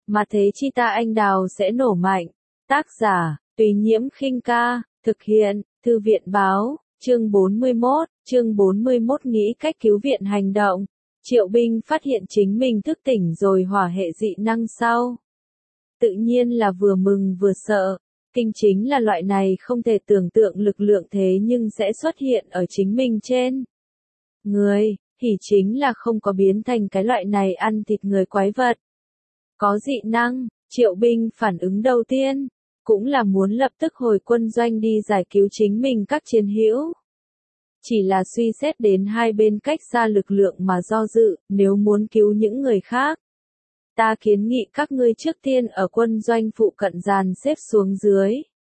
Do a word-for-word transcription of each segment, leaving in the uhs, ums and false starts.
mà thế chi ta anh đào sẽ nổ mạnh. Tác giả, Tùy Nhiễm Khinh Ca, thực hiện, Thư viện Báo, chương bốn mươi mốt, chương bốn mươi mốt nghĩ cách cứu viện hành động. Triệu Binh phát hiện chính mình thức tỉnh rồi hỏa hệ dị năng sau. Tự nhiên là vừa mừng vừa sợ. Kinh chính là loại này không thể tưởng tượng lực lượng thế nhưng sẽ xuất hiện ở chính mình trên người, thì chính là không có biến thành cái loại này ăn thịt người quái vật. Có dị năng, Triệu Binh phản ứng đầu tiên, cũng là muốn lập tức hồi quân doanh đi giải cứu chính mình các chiến hữu. Chỉ là suy xét đến hai bên cách xa lực lượng mà do dự, nếu muốn cứu những người khác. Ta kiến nghị các ngươi trước tiên ở quân doanh phụ cận dàn xếp xuống dưới.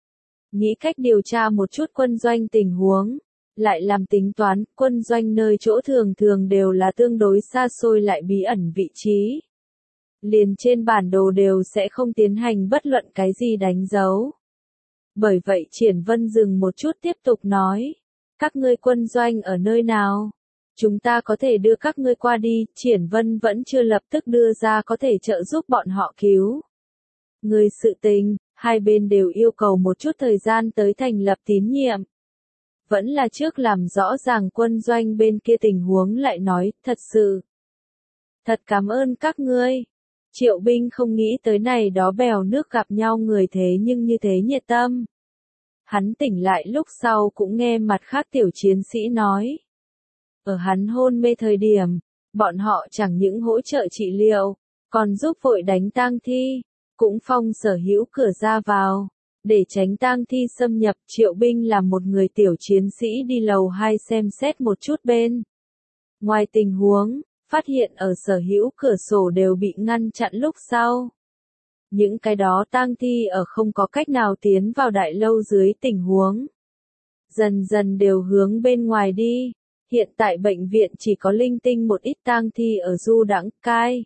Nghĩ cách điều tra một chút quân doanh tình huống. Lại làm tính toán, quân doanh nơi chỗ thường thường đều là tương đối xa xôi lại bí ẩn vị trí. Liền trên bản đồ đều sẽ không tiến hành bất luận cái gì đánh dấu. Bởi vậy Triển Vân dừng một chút tiếp tục nói. Các ngươi quân doanh ở nơi nào? Chúng ta có thể đưa các ngươi qua đi. Triển Vân vẫn chưa lập tức đưa ra có thể trợ giúp bọn họ cứu người sự tình, hai bên đều yêu cầu một chút thời gian tới thành lập tín nhiệm. Vẫn là trước làm rõ ràng quân doanh bên kia tình huống lại nói, thật sự. Thật cảm ơn các ngươi. Triệu Binh không nghĩ tới này đó bèo nước gặp nhau người thế nhưng như thế nhiệt tâm. Hắn tỉnh lại lúc sau cũng nghe mặt khác tiểu chiến sĩ nói. Ở hắn hôn mê thời điểm, bọn họ chẳng những hỗ trợ trị liệu, còn giúp vội đánh tang thi, cũng phong sở hữu cửa ra vào. Để tránh tang thi xâm nhập, Triệu Binh là một người tiểu chiến sĩ đi lầu hai xem xét một chút bên ngoài tình huống, phát hiện ở sở hữu cửa sổ đều bị ngăn chặn lúc sau. Những cái đó tang thi ở không có cách nào tiến vào đại lâu dưới tình huống. Dần dần đều hướng bên ngoài đi, hiện tại bệnh viện chỉ có linh tinh một ít tang thi ở du đãng cai.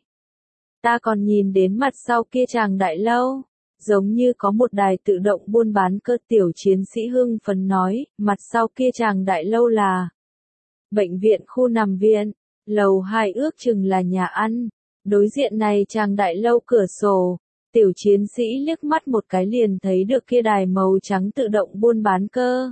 Ta còn nhìn đến mặt sau kia chàng đại lâu. Giống như có một đài tự động buôn bán cơ, tiểu chiến sĩ hưng phấn nói, mặt sau kia chàng đại lâu là bệnh viện khu nằm viện, lầu hai ước chừng là nhà ăn, đối diện này chàng đại lâu cửa sổ, tiểu chiến sĩ liếc mắt một cái liền thấy được kia đài màu trắng tự động buôn bán cơ.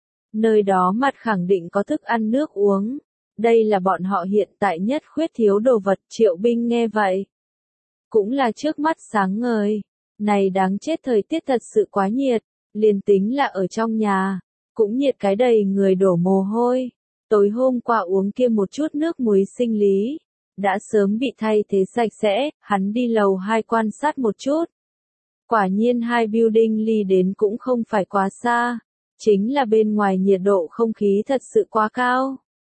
Nơi đó mặt khẳng định có thức ăn nước uống, đây là bọn họ hiện tại nhất khuyết thiếu đồ vật. Triệu Binh nghe vậy, cũng là trước mắt sáng ngời. Này đáng chết, thời tiết thật sự quá nhiệt, liền tính là ở trong nhà, cũng nhiệt cái đầy người đổ mồ hôi. Tối hôm qua uống kia một chút nước muối sinh lý, đã sớm bị thay thế sạch sẽ, hắn đi lầu hai quan sát một chút. Quả nhiên hai building ly đến cũng không phải quá xa, chính là bên ngoài nhiệt độ không khí thật sự quá cao.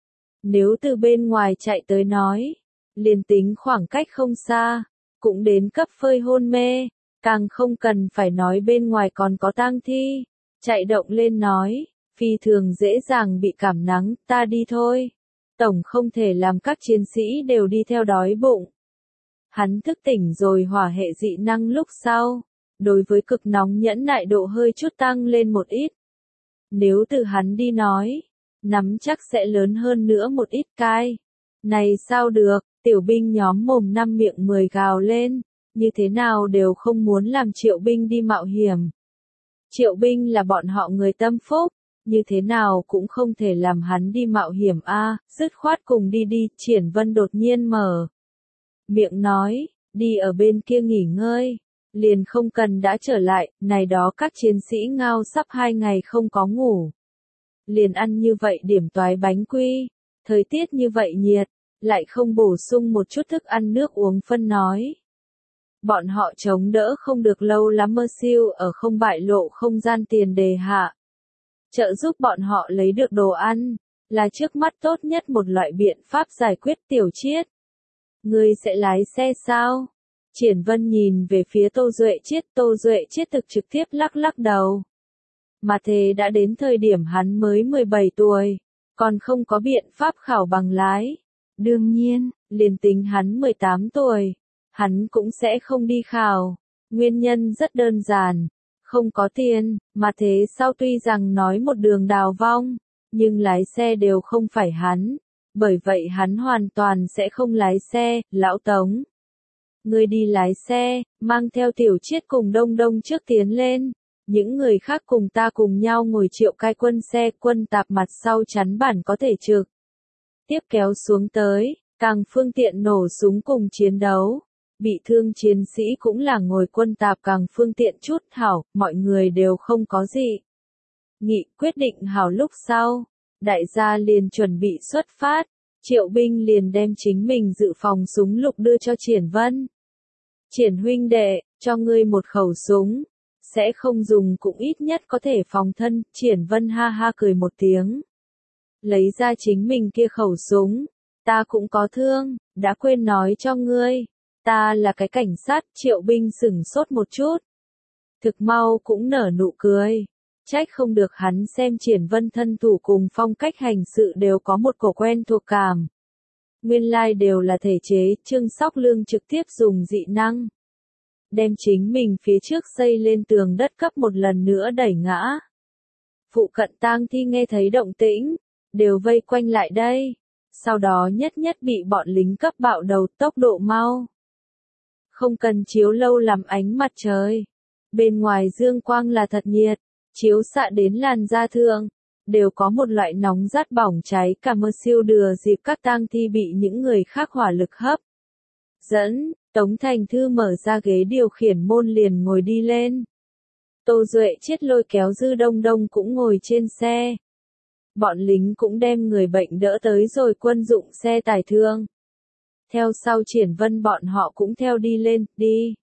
Nếu từ bên ngoài chạy tới nói, liền tính khoảng cách không xa, cũng đến cấp phơi hôn mê. Càng không cần phải nói bên ngoài còn có tang thi. Chạy động lên nói, phi thường dễ dàng bị cảm nắng, ta đi thôi. Tổng không thể làm các chiến sĩ đều đi theo đói bụng. Hắn thức tỉnh rồi hỏa hệ dị năng lúc sau. Đối với cực nóng nhẫn nại độ hơi chút tăng lên một ít. Nếu từ hắn đi nói, nắm chắc sẽ lớn hơn nữa một ít cai. Này sao được, tiểu binh nhóm mồm năm miệng mười gào lên. Như thế nào đều không muốn làm Triệu Binh đi mạo hiểm. Triệu Binh là bọn họ người tâm phúc, như thế nào cũng không thể làm hắn đi mạo hiểm a, dứt khoát cùng đi đi. Triển Vân đột nhiên mở miệng nói, đi ở bên kia nghỉ ngơi, liền không cần đã trở lại. Này đó các chiến sĩ ngao sắp hai ngày không có ngủ, liền ăn như vậy điểm toái bánh quy, thời tiết như vậy nhiệt, lại không bổ sung một chút thức ăn nước uống phân nói. Bọn họ chống đỡ không được lâu lắm. Mơ siêu ở không bại lộ không gian tiền đề hạ. Trợ giúp bọn họ lấy được đồ ăn, là trước mắt tốt nhất một loại biện pháp giải quyết. Tiểu Chiết, ngươi sẽ lái xe sao? Triển Vân nhìn về phía Tô Duệ Chiết. Tô Duệ Chiết thực trực tiếp lắc lắc đầu. Mà thế đã đến thời điểm hắn mới mười bảy tuổi, còn không có biện pháp khảo bằng lái. Đương nhiên, liền tính hắn mười tám tuổi. Hắn cũng sẽ không đi khảo. Nguyên nhân rất đơn giản. Không có tiền, mà thế sau tuy rằng nói một đường đào vong, nhưng lái xe đều không phải hắn. Bởi vậy hắn hoàn toàn sẽ không lái xe. Lão Tống, Ngươi đi lái xe, mang theo Tiểu Chiết cùng Đông Đông trước tiến lên. Những người khác cùng ta cùng nhau ngồi Triệu Cai Quân xe, Quân Tạp mặt sau chắn bản có thể trực tiếp kéo xuống tới, càng phương tiện nổ súng cùng chiến đấu. Bị thương chiến sĩ cũng là ngồi Quân Tạp càng phương tiện chút. Hảo, mọi người đều không có gì. Nghị quyết định hảo lúc sau, đại gia liền chuẩn bị xuất phát. Triệu binh liền đem chính mình dự phòng súng lục đưa cho Triển Vân. Triển huynh đệ, cho ngươi một khẩu súng. Sẽ không dùng cũng ít nhất có thể phòng thân. Triển Vân ha ha cười một tiếng. Lấy ra chính mình kia khẩu súng. Ta cũng có thương, đã quên nói cho ngươi. Ta là cái cảnh sát. Triệu binh sửng sốt một chút. Thực mau cũng nở nụ cười. Trách không được hắn xem Triển Vân thân thủ cùng phong cách hành sự đều có một cổ quen thuộc cảm. Nguyên lai like đều là thể chế. Trương Sóc Lương trực tiếp dùng dị năng. Đem chính mình phía trước xây lên tường đất cấp một lần nữa đẩy ngã. Phụ cận tang thi nghe thấy động tĩnh, đều vây quanh lại đây. Sau đó nhất nhất bị bọn lính cấp bạo đầu, tốc độ mau. Không cần chiếu lâu làm ánh mặt trời. Bên ngoài dương quang là thật nhiệt, chiếu xạ đến làn da thượng, đều có một loại nóng rát bỏng cháy. Cả mơ siêu đừa dịp các tang thi bị những người khác hỏa lực hấp dẫn. Tống Thành Thư mở ra ghế điều khiển môn liền ngồi đi lên. Tô Duệ Chiết lôi kéo Dư Đông Đông cũng ngồi trên xe. Bọn lính cũng đem người bệnh đỡ tới rồi quân dụng xe tải thương. Theo sau Triển Vân bọn họ cũng theo đi lên, đi.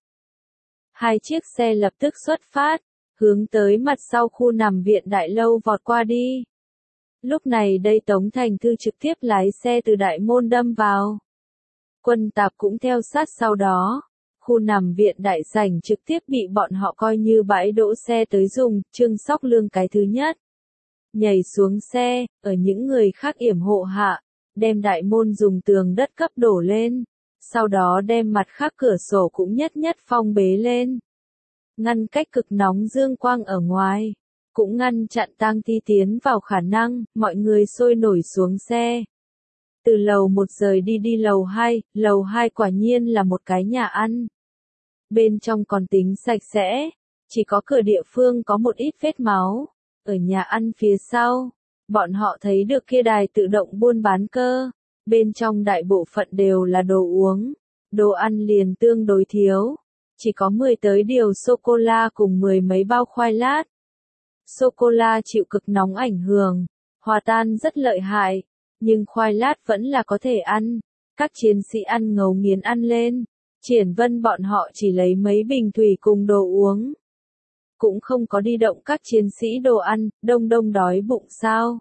Hai chiếc xe lập tức xuất phát, hướng tới mặt sau khu nằm viện đại lâu vọt qua đi. Lúc này đây Tống Thành Thư trực tiếp lái xe từ đại môn đâm vào. Quân Tạp cũng theo sát sau đó. Khu nằm viện đại sảnh trực tiếp bị bọn họ coi như bãi đỗ xe tới dùng. Trương Sóc Lương cái thứ nhất nhảy xuống xe, ở những người khác yểm hộ hạ, đem đại môn dùng tường đất cấp đổ lên. Sau đó đem mặt khác cửa sổ cũng nhất nhất phong bế lên. Ngăn cách cực nóng dương quang ở ngoài. Cũng ngăn chặn tang thi tiến vào khả năng. Mọi người sôi nổi xuống xe. Từ lầu một rời đi đi lầu hai, lầu hai quả nhiên là một cái nhà ăn. Bên trong còn tính sạch sẽ, chỉ có cửa địa phương có một ít vết máu. Ở nhà ăn phía sau, bọn họ thấy được kia đài tự động buôn bán cơ. Bên trong đại bộ phận đều là đồ uống, đồ ăn liền tương đối thiếu. Chỉ có mười tới điều sô-cô-la cùng mười mấy bao khoai lát. Sô-cô-la chịu cực nóng ảnh hưởng, hòa tan rất lợi hại. Nhưng khoai lát vẫn là có thể ăn. Các chiến sĩ ăn ngấu nghiến ăn lên. Triển Vân bọn họ chỉ lấy mấy bình thủy cùng đồ uống. Cũng không có đi động các chiến sĩ đồ ăn. Đông Đông đói bụng sao?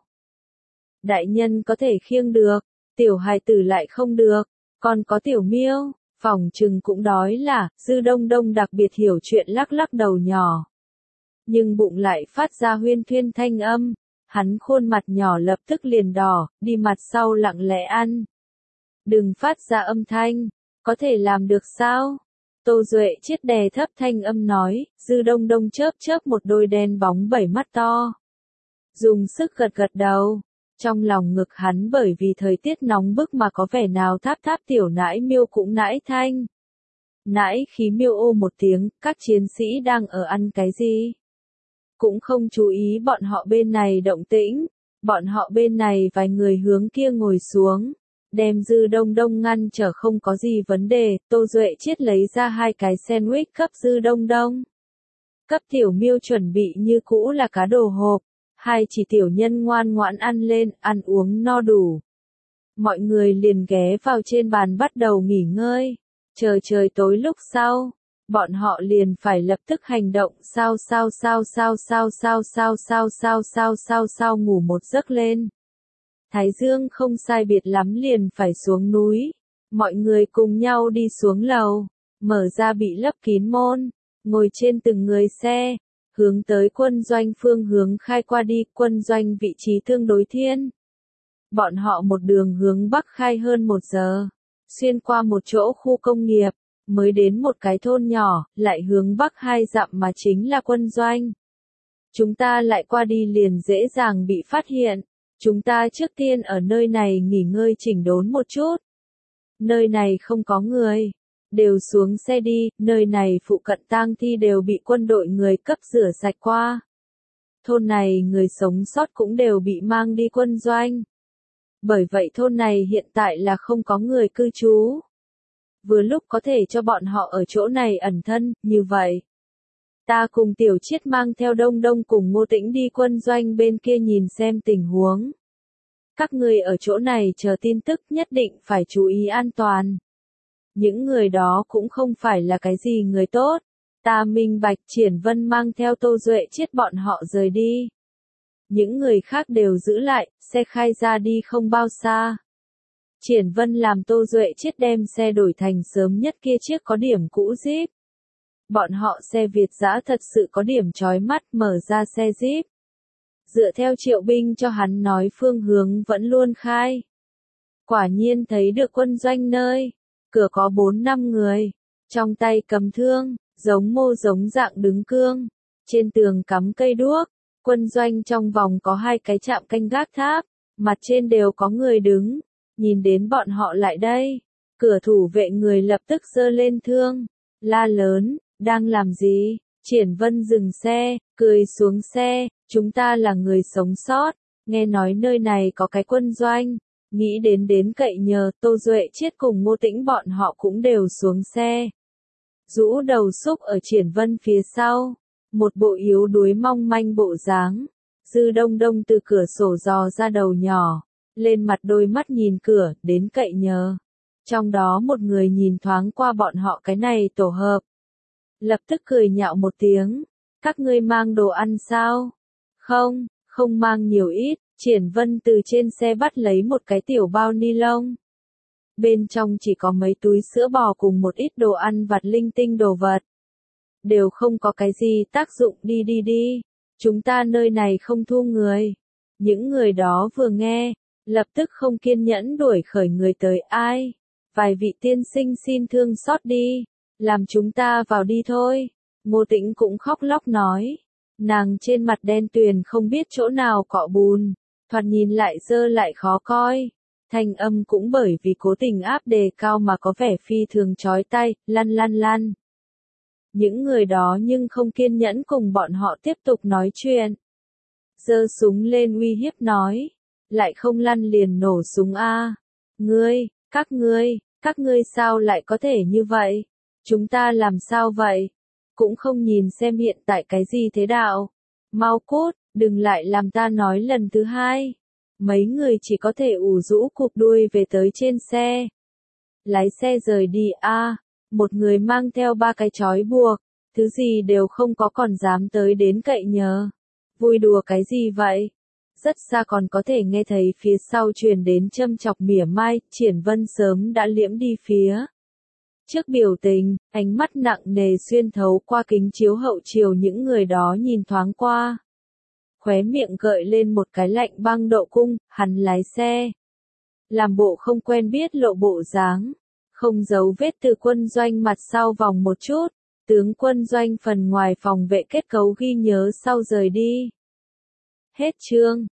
Đại nhân có thể khiêng được. Tiểu hài tử lại không được. Còn có Tiểu Miêu, phòng trừng cũng đói là. Dư Đông Đông đặc biệt hiểu chuyện lắc lắc đầu nhỏ. Nhưng bụng lại phát ra huyên thuyên thanh âm. Hắn khuôn mặt nhỏ lập tức liền đỏ, đi mặt sau lặng lẽ ăn. Đừng phát ra âm thanh, có thể làm được sao? Tô Duệ Chiết đè thấp thanh âm nói. Dư Đông Đông chớp chớp một đôi đen bóng bảy mắt to. Dùng sức gật gật đầu. Trong lòng ngực hắn bởi vì thời tiết nóng bức mà có vẻ nào tháp tháp Tiểu Nãi Miêu cũng nãi thanh. Nãi khí miêu ô một tiếng. Các chiến sĩ đang ở ăn cái gì? Cũng không chú ý bọn họ bên này động tĩnh. Bọn họ bên này vài người hướng kia ngồi xuống. Đem Dư Đông Đông ngăn trở không có gì vấn đề. Tô Duệ Chiết lấy ra hai cái sandwich cấp Dư Đông Đông. Cấp Tiểu Miêu chuẩn bị như cũ là cá đồ hộp. Hai chỉ tiểu nhân ngoan ngoãn ăn lên, ăn uống no đủ. Mọi người liền ghé vào trên bàn bắt đầu nghỉ ngơi. Chờ trời tối lúc sau. Bọn họ liền phải lập tức hành động. Sao sao sao sao sao sao sao sao sao sao sao sao ngủ một giấc lên. Thái dương không sai biệt lắm liền phải xuống núi. Mọi người cùng nhau đi xuống lầu. Mở ra bị lấp kín môn. Ngồi trên từng người xe. Hướng tới quân doanh phương hướng khai qua đi. Quân doanh vị trí tương đối thiên. Bọn họ một đường hướng bắc khai hơn một giờ. Xuyên qua một chỗ khu công nghiệp. Mới đến một cái thôn nhỏ, lại hướng bắc hai dặm mà chính là quân doanh. Chúng ta lại qua đi liền dễ dàng bị phát hiện. Chúng ta trước tiên ở nơi này nghỉ ngơi chỉnh đốn một chút. Nơi này không có người. đều xuống xe đi, nơi này phụ cận tang thi đều bị quân đội người cấp rửa sạch qua. Thôn này người sống sót cũng đều bị mang đi quân doanh. Bởi vậy thôn này hiện tại là không có người cư trú. Vừa lúc có thể cho bọn họ ở chỗ này ẩn thân, như vậy. Ta cùng Tiểu Chiết mang theo Đông Đông cùng Ngô Tĩnh đi quân doanh bên kia nhìn xem tình huống. Các người ở chỗ này chờ tin tức nhất định phải chú ý an toàn. Những người đó cũng không phải là cái gì người tốt. Ta minh bạch. Triển Vân mang theo Tô Duệ Chiết bọn họ rời đi. Những người khác đều giữ lại, xe khai ra đi không bao xa. Triển Vân làm Tô Duệ Chiết đem xe đổi thành sớm nhất kia chiếc có điểm cũ Jeep. Bọn họ xe Việt dã thật sự có điểm chói mắt, mở ra xe Jeep. Dựa theo Triệu Binh cho hắn nói phương hướng vẫn luôn khai. Quả nhiên thấy được quân doanh nơi. Cửa có bốn năm người. Trong tay cầm thương, giống mô giống dạng đứng cương. Trên tường cắm cây đuốc. Quân doanh trong vòng có hai cái trạm canh gác tháp. Mặt trên đều có người đứng. Nhìn đến bọn họ lại đây. Cửa thủ vệ người lập tức giơ lên thương. La lớn, đang làm gì? Triển Vân dừng xe, cười xuống xe. Chúng ta là người sống sót. Nghe nói nơi này có cái quân doanh. Nghĩ đến đến cậy nhờ, Tô Duệ Chiết cùng Ngô Tĩnh bọn họ cũng đều xuống xe. Rũ đầu xúc ở Triển Vân phía sau. Một bộ yếu đuối mong manh bộ dáng. Dư Đông Đông từ cửa sổ dò ra đầu nhỏ. Lên mặt đôi mắt nhìn cửa, đến cậy nhờ. Trong đó một người nhìn thoáng qua bọn họ cái này tổ hợp. Lập tức cười nhạo một tiếng. Các ngươi mang đồ ăn sao? Không, không mang nhiều ít. Triển Vân từ trên xe bắt lấy một cái tiểu bao ni lông. Bên trong chỉ có mấy túi sữa bò cùng một ít đồ ăn vặt linh tinh đồ vật. Đều không có cái gì tác dụng, đi đi đi. Chúng ta nơi này không thu người. Những người đó vừa nghe, lập tức không kiên nhẫn đuổi khởi người tới. Ai? Vài vị tiên sinh xin thương xót đi. Làm chúng ta vào đi thôi. Ngô Tĩnh cũng khóc lóc nói. Nàng trên mặt đen tuyền không biết chỗ nào cọ bùn. Thoạt nhìn lại dơ lại khó coi. Thanh âm cũng bởi vì cố tình áp đề cao mà có vẻ phi thường chói tai, lăn lăn lăn. Những người đó nhưng không kiên nhẫn cùng bọn họ tiếp tục nói chuyện. Giơ súng lên uy hiếp nói. Lại không lăn liền nổ súng a. Ngươi, các ngươi, các ngươi sao lại có thể như vậy? Chúng ta làm sao vậy? Cũng không nhìn xem hiện tại cái gì thế đạo. Mau cút, đừng lại làm ta nói lần thứ hai. Mấy người chỉ có thể ủ rũ cụp đuôi về tới trên xe. Lái xe rời đi a. À, một người mang theo ba cái trói buộc. Thứ gì đều không có còn dám tới đến cậy nhờ. Vui đùa cái gì vậy? Rất xa còn có thể nghe thấy phía sau truyền đến châm chọc mỉa mai. Triển Vân sớm đã liễm đi phía trước biểu tình, ánh mắt nặng nề xuyên thấu qua kính chiếu hậu chiều những người đó nhìn thoáng qua. Khóe miệng gợi lên một cái lạnh băng độ cung, hắn lái xe. Làm bộ không quen biết lộ bộ dáng. Không giấu vết từ quân doanh mặt sau vòng một chút. Tướng quân doanh phần ngoài phòng vệ kết cấu ghi nhớ sau rời đi. Hết chương.